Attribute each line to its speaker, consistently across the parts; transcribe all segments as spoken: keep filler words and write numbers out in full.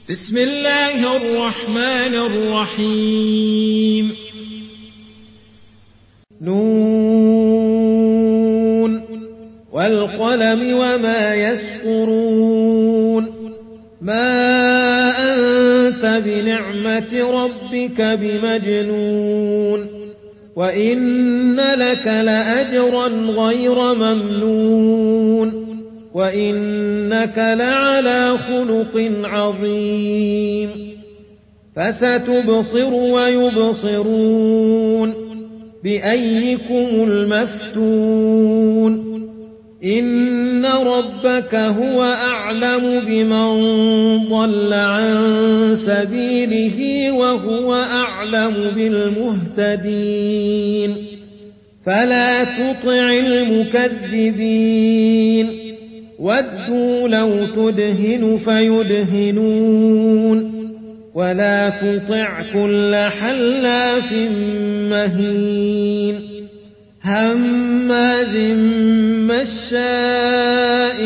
Speaker 1: بسم الله الرحمن الرحيم.
Speaker 2: نون والقلم وما يسطرون. ما أنت بنعمة ربك بمجنون، وإن لك لأجرا غير ممنون، وإنك لعلى خلق عظيم. فستبصر ويبصرون بأيكم المفتون. إن ربك هو أعلم بمن ضل عن سبيله وهو أعلم بالمهتدين. فلا تطع المكذبين، ودوا لو تدهن فيدهنون. ولا تطع كل حلاف مهين، هماز مشاء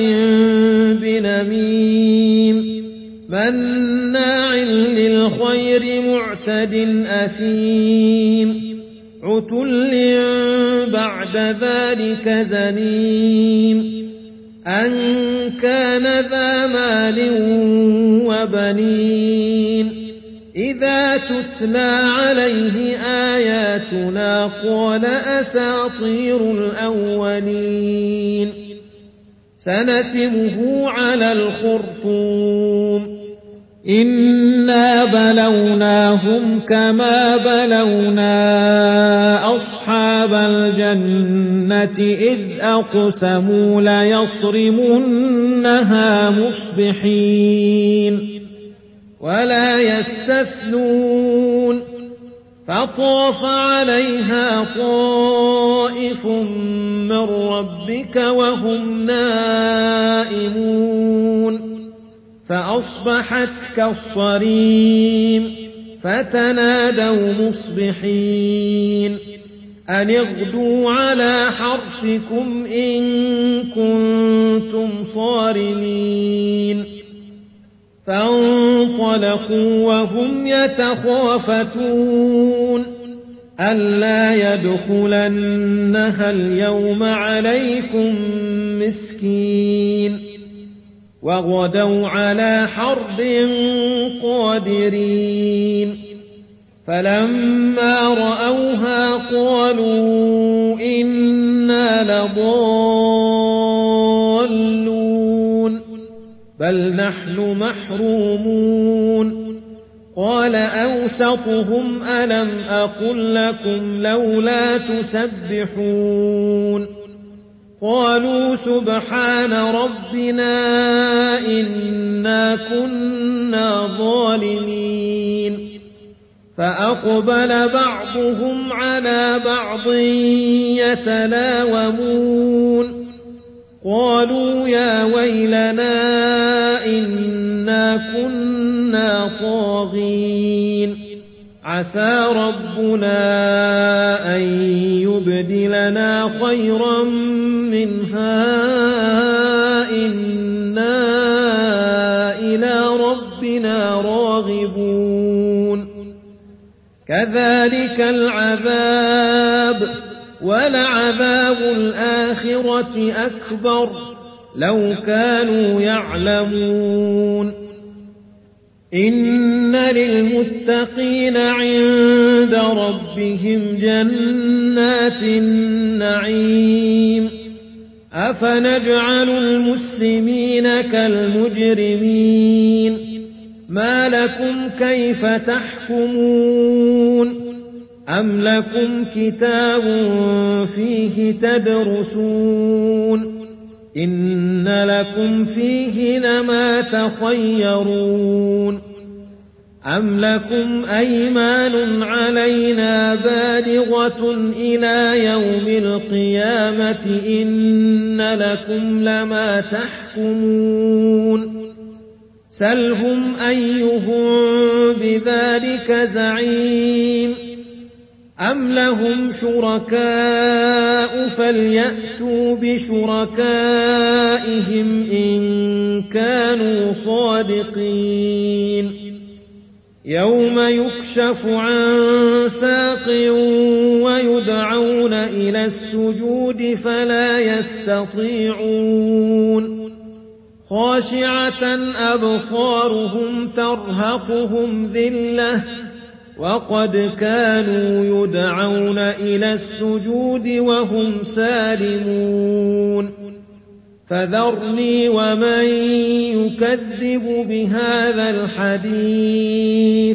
Speaker 2: بنميم، مناع للخير معتد أثيم، عتل بعد ذلك زنيم، أن كان ذا مال وبنين. إذا تتلى عليه آياتنا قال أساطير الأولين. سنسمه على الخرطوم. إنا بلوناهم كما بلونا أصحاب الجنة إذ أقسموا ليصرمنها مصبحين ولا يستثنون. فطاف عليها طائف من ربك وهم نائمون، فأصبحت كالصريم. فتنادوا مصبحين أن اغدوا على حرثكم إن كنتم صارمين. فانطلقوا وهم يتخافتون ألا يدخلنها اليوم عليكم مسكين. وغدوا على حرد قادرين. فلما رأوها قالوا إنا لضالون بل نحن محرومون. قال أوسطهم ألم أقل لكم لولا تسبحون. قالوا سبحان ربنا إنا كنا ظالمين. فأقبل بعضهم على بعض يتلاومون. قالوا يا ويلنا إنا كنا طاغين. عسى ربنا أن يبدلنا خيرا منها إنا إلى ربنا راغبون. كذلك العذاب ولعذاب الآخرة أكبر لو كانوا يعلمون. إن للمتقين عند ربهم جنات النعيم. أفنجعل المسلمين كالمجرمين. ما لكم كيف تحكمون؟ أم لكم كتاب فيه تدرسون؟ إن لكم فيه لما تخيرون. أم لكم أيمان علينا بالغة إلى يوم القيامة إن لكم لما تحكمون. سلهم أيهم بذلك زعيم. أم لهم شركاء فليأتوا بشركائهم إن كانوا صادقين. يوم يكشف عن ساق ويدعون إلى السجود فلا يستطيعون خاشعة أبصارهم ترهقهم ذلة وقد كانوا يدعون إلى السجود وهم سالمون فذرني ومن يكذب بهذا الحديث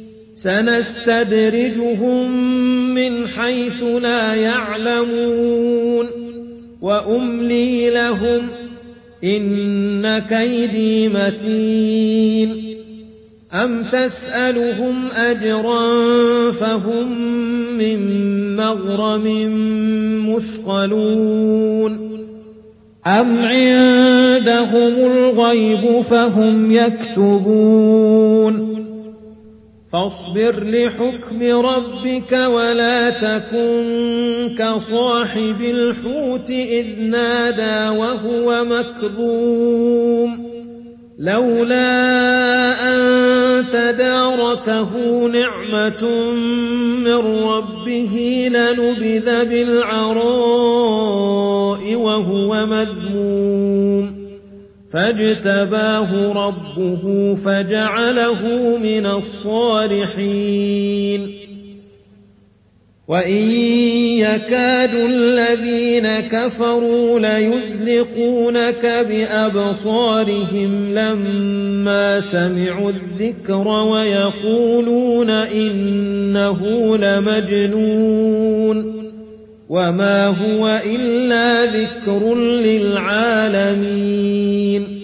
Speaker 2: سنستدرجهم من حيث لا يعلمون وأملي لهم إن كيدي متين أم تسألهم أجرا فهم من مغرم مثقلون أم عندهم الغيب فهم يكتبون فاصبر لحكم ربك ولا تكن كصاحب الحوت إذ نادى وهو مكظوم لولا أن تداركه نعمة من ربه لنبذ بالعراء وهو مذموم فاجتباه ربه فجعله من الصالحين وإن يكاد الذين كفروا ليزلقونك بأبصارهم لما سمعوا الذكر ويقولون إنه لمجنون وما هو إلا ذكر للعالمين